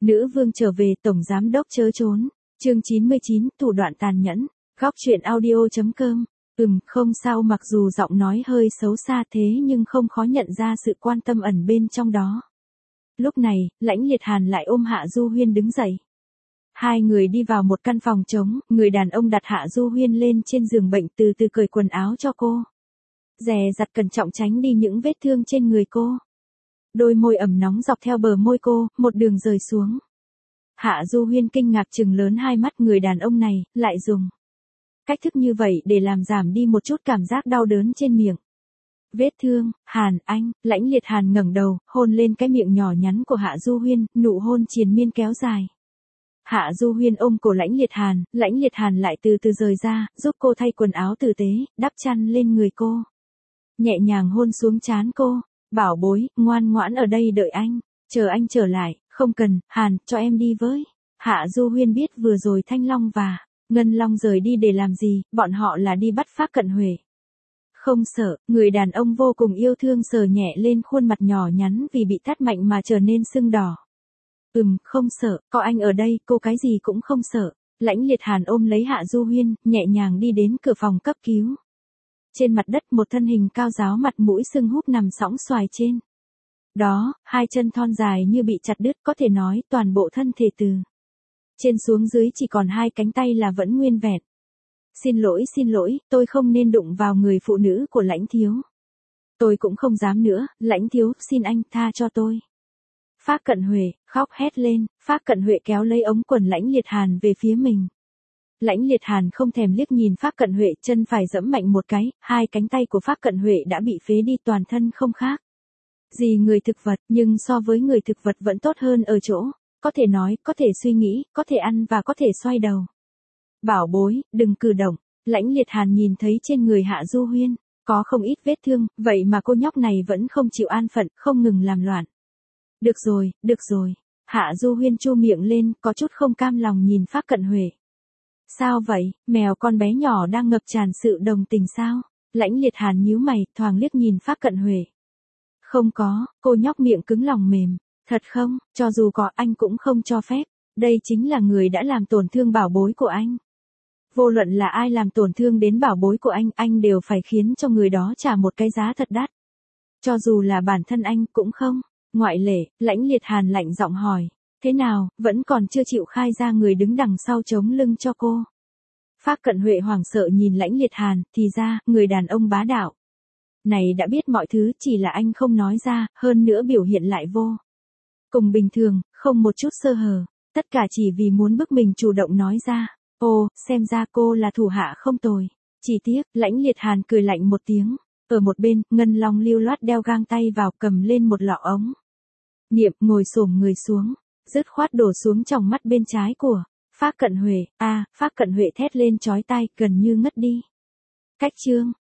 Nữ vương trở về, tổng giám đốc chớ trốn. Chương 99, thủ đoạn tàn nhẫn. Góc truyện audio.com. Không sao, mặc dù giọng nói hơi xấu xa thế nhưng không khó nhận ra sự quan tâm ẩn bên trong đó. Lúc này, Lãnh Liệt Hàn lại ôm Hạ Du Huyên đứng dậy. Hai người đi vào một căn phòng trống, người đàn ông đặt Hạ Du Huyên lên trên giường bệnh, từ từ cởi quần áo cho cô. Dè dặt cẩn trọng tránh đi những vết thương trên người cô. Đôi môi ẩm nóng dọc theo bờ môi cô, một đường rời xuống. Hạ Du Huyên kinh ngạc trừng lớn hai mắt, người đàn ông này lại dùng cách thức như vậy để làm giảm đi một chút cảm giác đau đớn trên miệng. Vết thương, Hàn anh, Lãnh Liệt Hàn ngẩng đầu, hôn lên cái miệng nhỏ nhắn của Hạ Du Huyên, nụ hôn triền miên kéo dài. Hạ Du Huyên ôm cổ Lãnh Liệt Hàn lại từ từ rời ra, giúp cô thay quần áo tử tế, đắp chăn lên người cô. Nhẹ nhàng hôn xuống trán cô, bảo bối, ngoan ngoãn ở đây đợi anh, chờ anh trở lại, không cần, Hàn, cho em đi với. Hạ Du Huyên biết vừa rồi Thanh Long và Ngân Long rời đi để làm gì, bọn họ là đi bắt Phác Cận Huệ. Không sợ, người đàn ông vô cùng yêu thương sờ nhẹ lên khuôn mặt nhỏ nhắn vì bị tát mạnh mà trở nên sưng đỏ. Không sợ, có anh ở đây, cô cái gì cũng không sợ. Lãnh Liệt Hàn ôm lấy Hạ Du Huyên, nhẹ nhàng đi đến cửa phòng cấp cứu. Trên mặt đất một thân hình cao ráo, mặt mũi sưng húp nằm sõng xoài trên đó, hai chân thon dài như bị chặt đứt, có thể nói toàn bộ thân thể từ trên xuống dưới chỉ còn hai cánh tay là vẫn nguyên vẹn. Xin lỗi, tôi không nên đụng vào người phụ nữ của Lãnh thiếu. Tôi cũng không dám nữa, Lãnh thiếu, xin anh tha cho tôi. Phác Cận Huệ khóc hét lên, Phác Cận Huệ kéo lấy ống quần Lãnh Liệt Hàn về phía mình. Lãnh Liệt Hàn không thèm liếc nhìn Phác Cận Huệ, chân phải giẫm mạnh một cái, hai cánh tay của Phác Cận Huệ đã bị phế đi, toàn thân không khác gì người thực vật, nhưng so với người thực vật vẫn tốt hơn ở chỗ, có thể nói, có thể suy nghĩ, có thể ăn và có thể xoay đầu. Bảo bối, đừng cử động. Lãnh Liệt Hàn nhìn thấy trên người Hạ Du Huyên có không ít vết thương, vậy mà cô nhóc này vẫn không chịu an phận, không ngừng làm loạn. Được rồi. Hạ Du Huyên chu miệng lên, có chút không cam lòng nhìn Phác Cận Huệ. Sao vậy, mèo con bé nhỏ đang ngập tràn sự đồng tình sao? Lãnh Liệt Hàn nhíu mày, thoáng liếc nhìn Phác Cận Huệ. Không có, cô nhóc miệng cứng lòng mềm. Thật không, cho dù có anh cũng không cho phép. Đây chính là người đã làm tổn thương bảo bối của anh. Vô luận là ai làm tổn thương đến bảo bối của anh đều phải khiến cho người đó trả một cái giá thật đắt. Cho dù là bản thân anh cũng không. Ngoại lệ, Lãnh Liệt Hàn lạnh giọng hỏi. Thế nào, vẫn còn chưa chịu khai ra người đứng đằng sau chống lưng cho cô. Phác Cận Huệ hoảng sợ nhìn Lãnh Liệt Hàn, thì ra, người đàn ông bá đạo này đã biết mọi thứ, chỉ là anh không nói ra, hơn nữa biểu hiện lại vô cùng bình thường, không một chút sơ hở, tất cả chỉ vì muốn bức mình chủ động nói ra. Ồ, xem ra cô là thủ hạ không tồi. Chỉ tiếc, Lãnh Liệt Hàn cười lạnh một tiếng. Ở một bên, Ngân Long lưu loát đeo găng tay vào, cầm lên một lọ ống nghiệm, ngồi xổm người xuống, dứt khoát đổ xuống tròng mắt bên trái của Phác Cận Huệ. Phác Cận Huệ thét lên chói tai, gần như ngất đi. Cách chương